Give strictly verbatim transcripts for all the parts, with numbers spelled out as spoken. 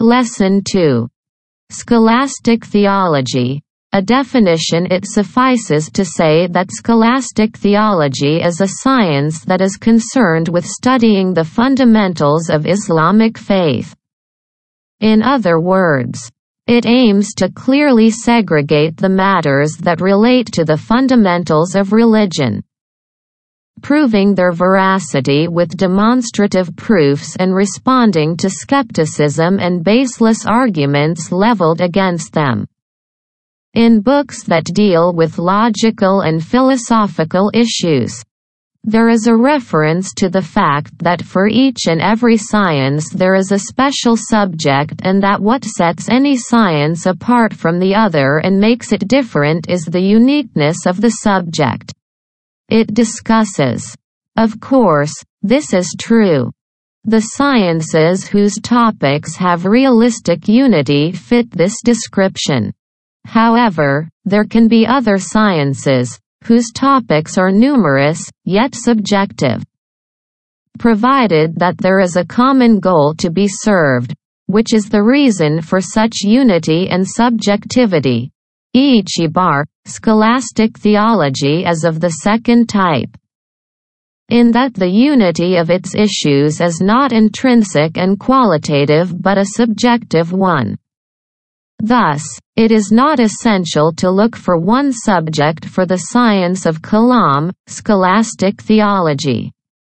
Lesson two. Scholastic theology. A definition. It suffices to say that scholastic theology is a science that is concerned with studying the fundamentals of Islamic faith. In other words, it aims to clearly segregate the matters that relate to the fundamentals of religion, proving their veracity with demonstrative proofs and responding to skepticism and baseless arguments leveled against them. In books that deal with logical and philosophical issues, there is a reference to the fact that for each and every science there is a special subject, and that what sets any science apart from the other and makes it different is the uniqueness of the subject it discusses. Of course, this is true. The sciences whose topics have realistic unity fit this description. However, there can be other sciences, whose topics are numerous, yet subjective. Provided that there is a common goal to be served, which is the reason for such unity and subjectivity. Ichibar, scholastic theology is of the second type, in that the unity of its issues is not intrinsic and qualitative but a subjective one. Thus, it is not essential to look for one subject for the science of kalam, scholastic theology.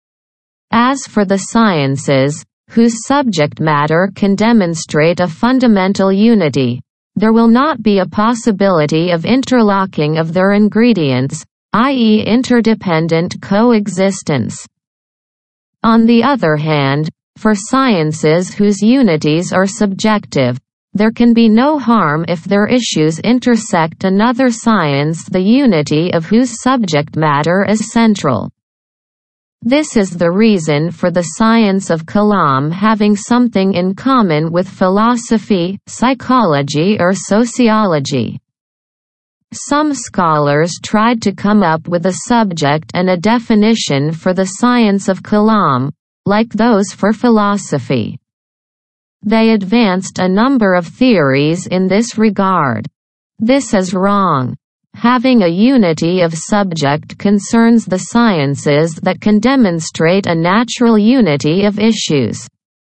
As for the sciences, whose subject matter can demonstrate a fundamental unity, there will not be a possibility of interlocking of their ingredients, that is interdependent coexistence. On the other hand, for sciences whose unities are subjective, there can be no harm if their issues intersect another science the unity of whose subject matter is central. This is the reason for the science of kalam having something in common with philosophy, psychology or sociology. Some scholars tried to come up with a subject and a definition for the science of kalam, like those for philosophy. They advanced a number of theories in this regard. This is wrong. Having a unity of subject concerns the sciences that can demonstrate a natural unity of issues.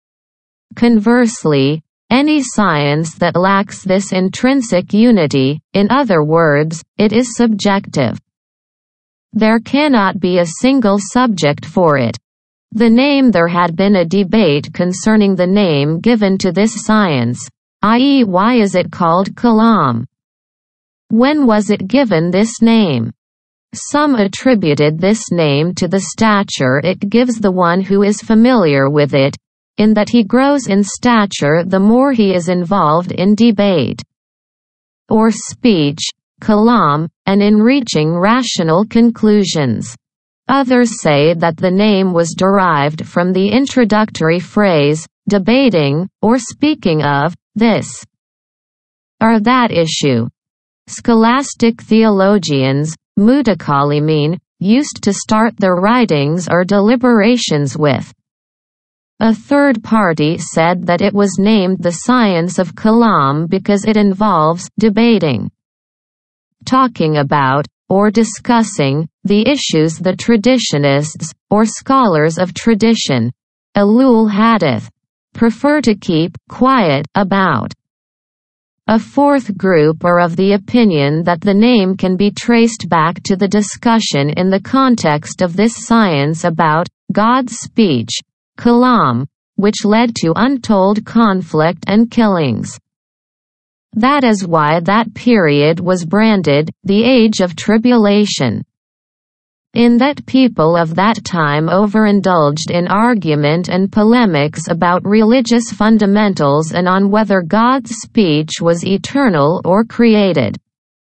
Conversely, any science that lacks this intrinsic unity, in other words, it is subjective. There cannot be a single subject for it. The name. There had been a debate concerning the name given to this science, that is, why is it called kalam? When was it given this name? Some attributed this name to the stature it gives the one who is familiar with it, in that he grows in stature the more he is involved in debate or speech, kalam, and in reaching rational conclusions. Others say that the name was derived from the introductory phrase, debating, or speaking of, this or that issue. Scholastic theologians, mutakalimin, used to start their writings or deliberations with. A third party said that it was named the science of kalam because it involves debating, talking about, or discussing, the issues the traditionists, or scholars of tradition, ulul hadith, prefer to keep quiet about. A fourth group are of the opinion that the name can be traced back to the discussion in the context of this science about God's speech, kalam, which led to untold conflict and killings. That is why that period was branded the Age of Tribulation, in that people of that time overindulged in argument and polemics about religious fundamentals and on whether God's speech was eternal or created.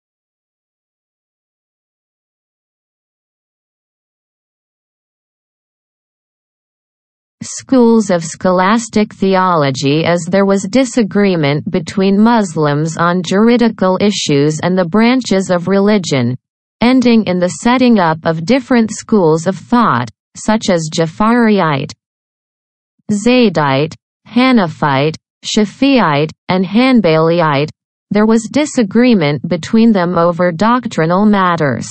Schools of scholastic theology. As there was disagreement between Muslims on juridical issues and the branches of religion, ending in the setting up of different schools of thought, such as Jafariyite, Zaydite, Hanafite, Shafi'ite, and Hanbaliite, there was disagreement between them over doctrinal matters.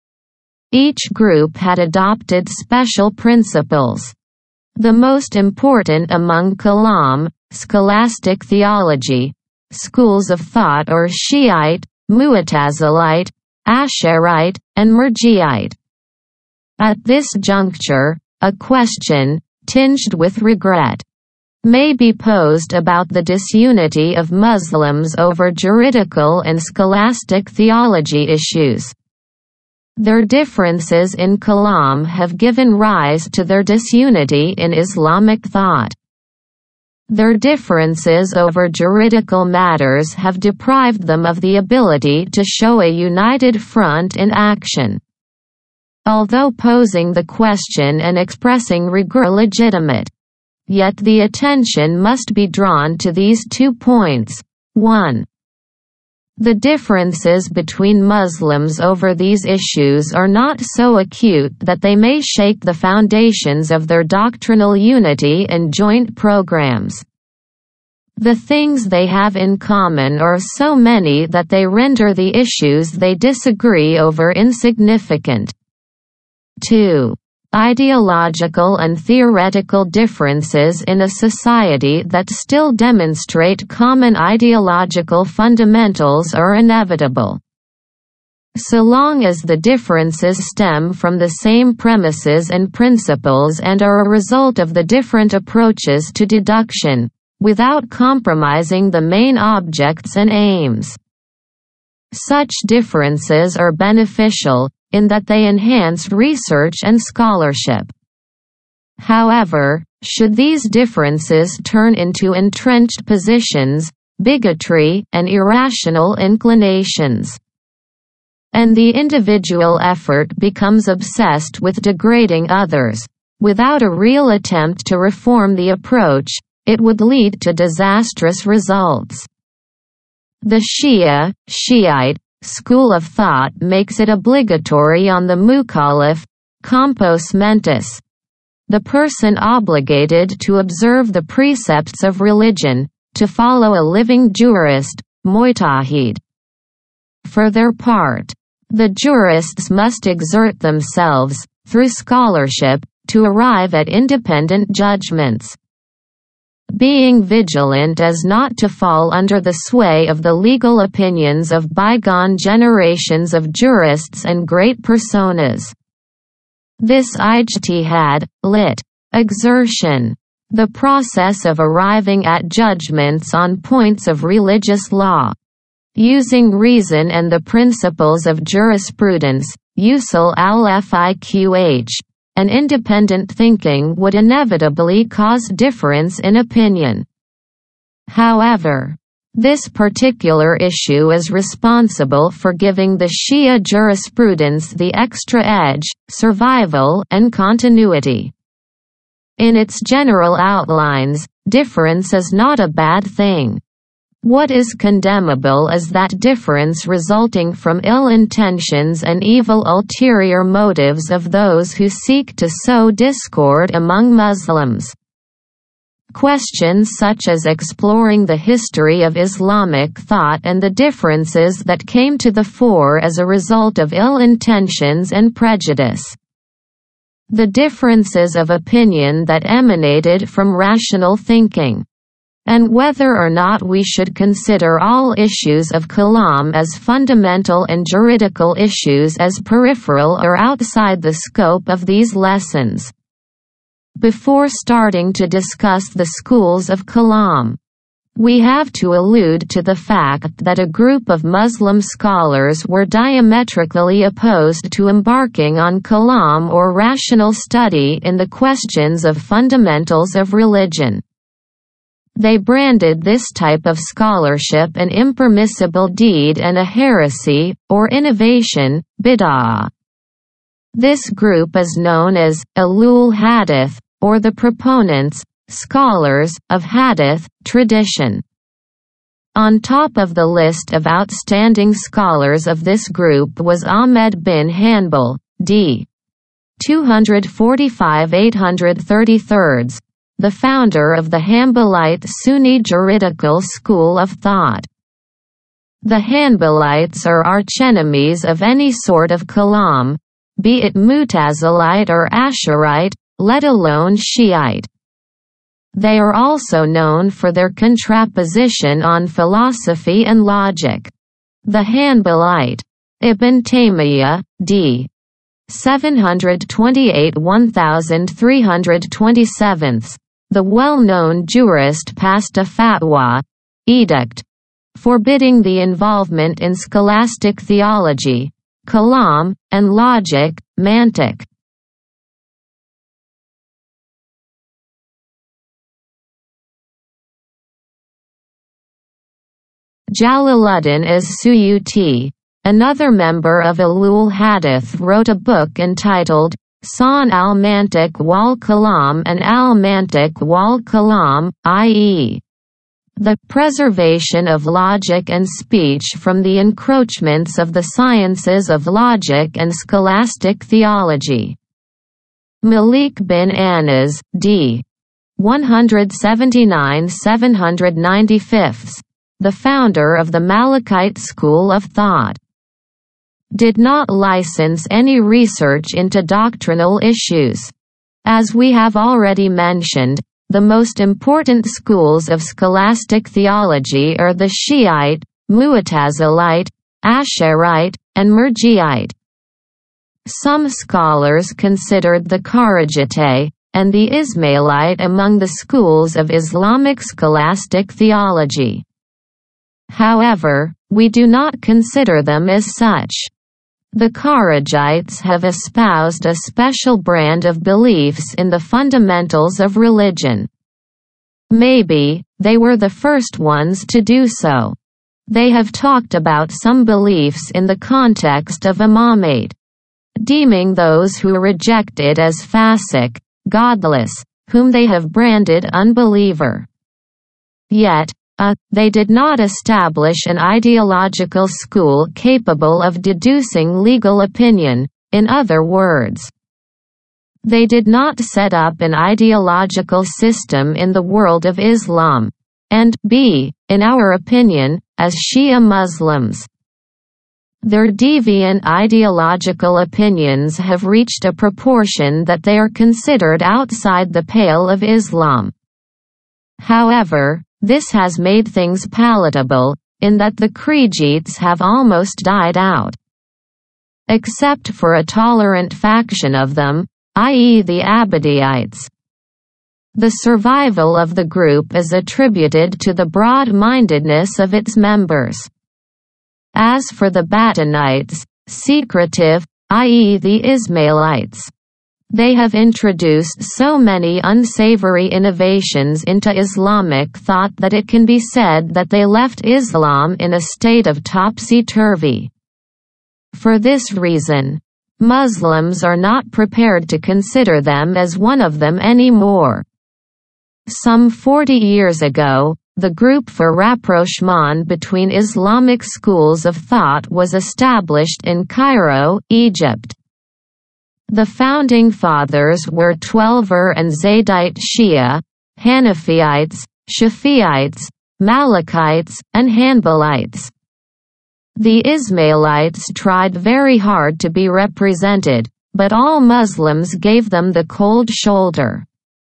Each group had adopted special principles. The most important among Kalam, scholastic theology, schools of thought are Shiite, Mu'tazilite, Asharite, and Murji'ite. At this juncture, a question, tinged with regret, may be posed about the disunity of Muslims over juridical and scholastic theology issues. Their differences in Kalam have given rise to their disunity in Islamic thought. Their differences over juridical matters have deprived them of the ability to show a united front in action. Although posing the question and expressing regret legitimate, yet the attention must be drawn to these two points. one. The differences between Muslims over these issues are not so acute that they may shake the foundations of their doctrinal unity and joint programs. The things they have in common are so many that they render the issues they disagree over insignificant. two. Ideological and theoretical differences in a society that still demonstrate common ideological fundamentals are inevitable. So long as the differences stem from the same premises and principles and are a result of the different approaches to deduction, without compromising the main objects and aims. Such differences are beneficial, in that they enhance research and scholarship. However, should these differences turn into entrenched positions, bigotry, and irrational inclinations, and the individual effort becomes obsessed with degrading others, without a real attempt to reform the approach, it would lead to disastrous results. The Shia, Shiite, school of thought makes it obligatory on the mukallaf, compos mentis, the person obligated to observe the precepts of religion, to follow a living jurist, mujtahid. For their part, the jurists must exert themselves, through scholarship, to arrive at independent judgments, being vigilant as not to fall under the sway of the legal opinions of bygone generations of jurists and great personas. This ijtihad, lit. Exertion, the process of arriving at judgments on points of religious law, using reason and the principles of jurisprudence, usul al-fiqh, and independent thinking would inevitably cause difference in opinion. However, this particular issue is responsible for giving the Shia jurisprudence the extra edge, survival, and continuity. In its general outlines, difference is not a bad thing. What is condemnable is that difference resulting from ill intentions and evil ulterior motives of those who seek to sow discord among Muslims. Questions such as exploring the history of Islamic thought and the differences that came to the fore as a result of ill intentions and prejudice. The differences of opinion that emanated from rational thinking. And whether or not we should consider all issues of Kalam as fundamental and juridical issues as peripheral or outside the scope of these lessons. Before starting to discuss the schools of Kalam, we have to allude to the fact that a group of Muslim scholars were diametrically opposed to embarking on Kalam or rational study in the questions of fundamentals of religion. They branded this type of scholarship an impermissible deed and a heresy, or innovation, bid'ah. This group is known as Ahlul Hadith, or the proponents, scholars, of Hadith tradition. On top of the list of outstanding scholars of this group was Ahmed bin Hanbal, d. two forty-five to eight thirty-three, the founder of the Hanbalite Sunni juridical school of thought. The Hanbalites are archenemies of any sort of kalam, be it Mutazilite or Asharite, let alone Shiite. They are also known for their contraposition on philosophy and logic. The Hanbalite Ibn Taymiyyah, d. seven twenty-eight to thirteen twenty-seven, the well-known jurist passed a fatwa, edict, forbidding the involvement in scholastic theology, kalam, and logic, mantiq. Jalaluddin as-Suyuti, another member of Ulul Hadith, wrote a book entitled San al-Mantiq wal-Kalam and al-Mantiq wal-Kalam, that is, the preservation of logic and speech from the encroachments of the sciences of logic and scholastic theology. Malik bin Anas, d. one seventy-nine to seven ninety-five, the founder of the Malikite school of thought, did not license any research into doctrinal issues. As we have already mentioned, the most important schools of scholastic theology are the Shiite, Mu'tazilite, Asharite, and Murji'ite. Some scholars considered the Kharijite and the Ismailite among the schools of Islamic scholastic theology. However, we do not consider them as such. The Kharijites have espoused a special brand of beliefs in the fundamentals of religion. Maybe they were the first ones to do so. They have talked about some beliefs in the context of imamate, deeming those who reject it as fasiq, godless, whom they have branded unbeliever. Yet, Uh, they did not establish an ideological school capable of deducing legal opinion, in other words. They did not set up an ideological system in the world of Islam, and b, in our opinion, as Shia Muslims. Their deviant ideological opinions have reached a proportion that they are considered outside the pale of Islam. However, this has made things palatable, in that the Kharijites have almost died out. Except for a tolerant faction of them, that is the Abadiites. The survival of the group is attributed to the broad-mindedness of its members. As for the Batinites, secretive, that is the Ismailites, they have introduced so many unsavory innovations into Islamic thought that it can be said that they left Islam in a state of topsy-turvy. For this reason, Muslims are not prepared to consider them as one of them anymore. Some forty years ago, the group for rapprochement between Islamic schools of thought was established in Cairo, Egypt. The founding fathers were Twelver and Zaydite Shia, Hanafiites, Shafi'ites, Malikites, and Hanbalites. The Ismailites tried very hard to be represented, but all Muslims gave them the cold shoulder.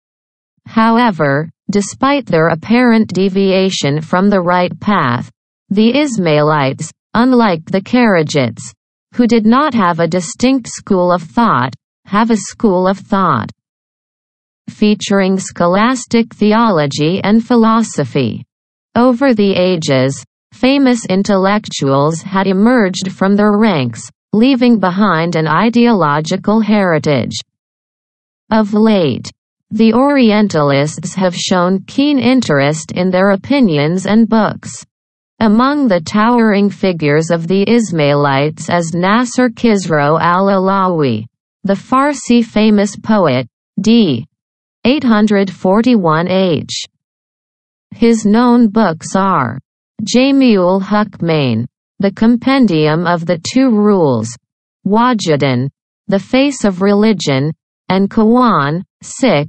However, despite their apparent deviation from the right path, the Ismailites, unlike the Kharijites, who did not have a distinct school of thought, have a school of thought featuring scholastic theology and philosophy. Over the ages, famous intellectuals had emerged from their ranks, leaving behind an ideological heritage. Of late, the Orientalists have shown keen interest in their opinions and books. Among the towering figures of the Ismailites is Nasser Khizro al-Alawi, the Farsi famous poet, d. eight forty-one H. His known books are Jami'ul Hukmain, the Compendium of the Two Rules, Wajidan, the Face of Religion, and Kawan, Sikh,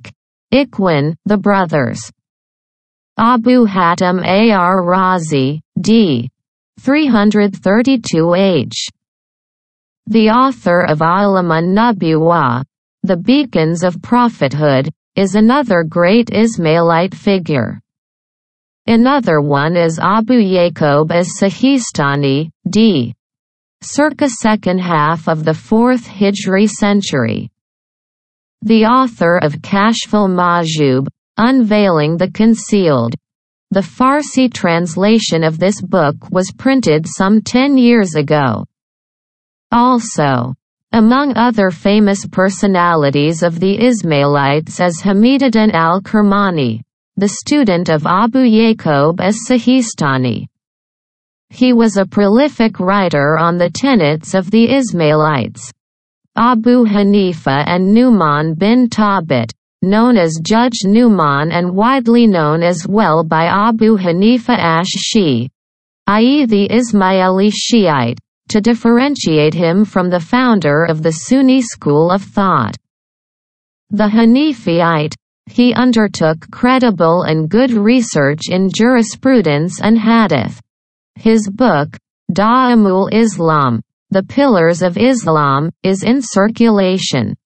Ikhwan, the brothers. Abu Hatim ar-Razi, d. three thirty-two H. The author of Alam an-Nubuwah, The Beacons of Prophethood, is another great Ismailite figure. Another one is Abu Yaqub as-Sihistani, d. circa second half of the fourth Hijri century. The author of Kashf al-Mahjub, Unveiling the Concealed. The Farsi translation of this book was printed some ten years ago. Also, among other famous personalities of the Ismailites is Hamiduddin al-Kermani, the student of Abu Yaqub as-Sihistani. He was a prolific writer on the tenets of the Ismailites. Abu Hanifa and Nu'man bin Thabit, known as Judge Nu'man and widely known as well by Abu Hanifa ash-Shi, that is the Ismaili Shiite, to differentiate him from the founder of the Sunni school of thought, the Hanifite. He undertook credible and good research in jurisprudence and hadith. His book, Da'imul Islam, The Pillars of Islam, is in circulation.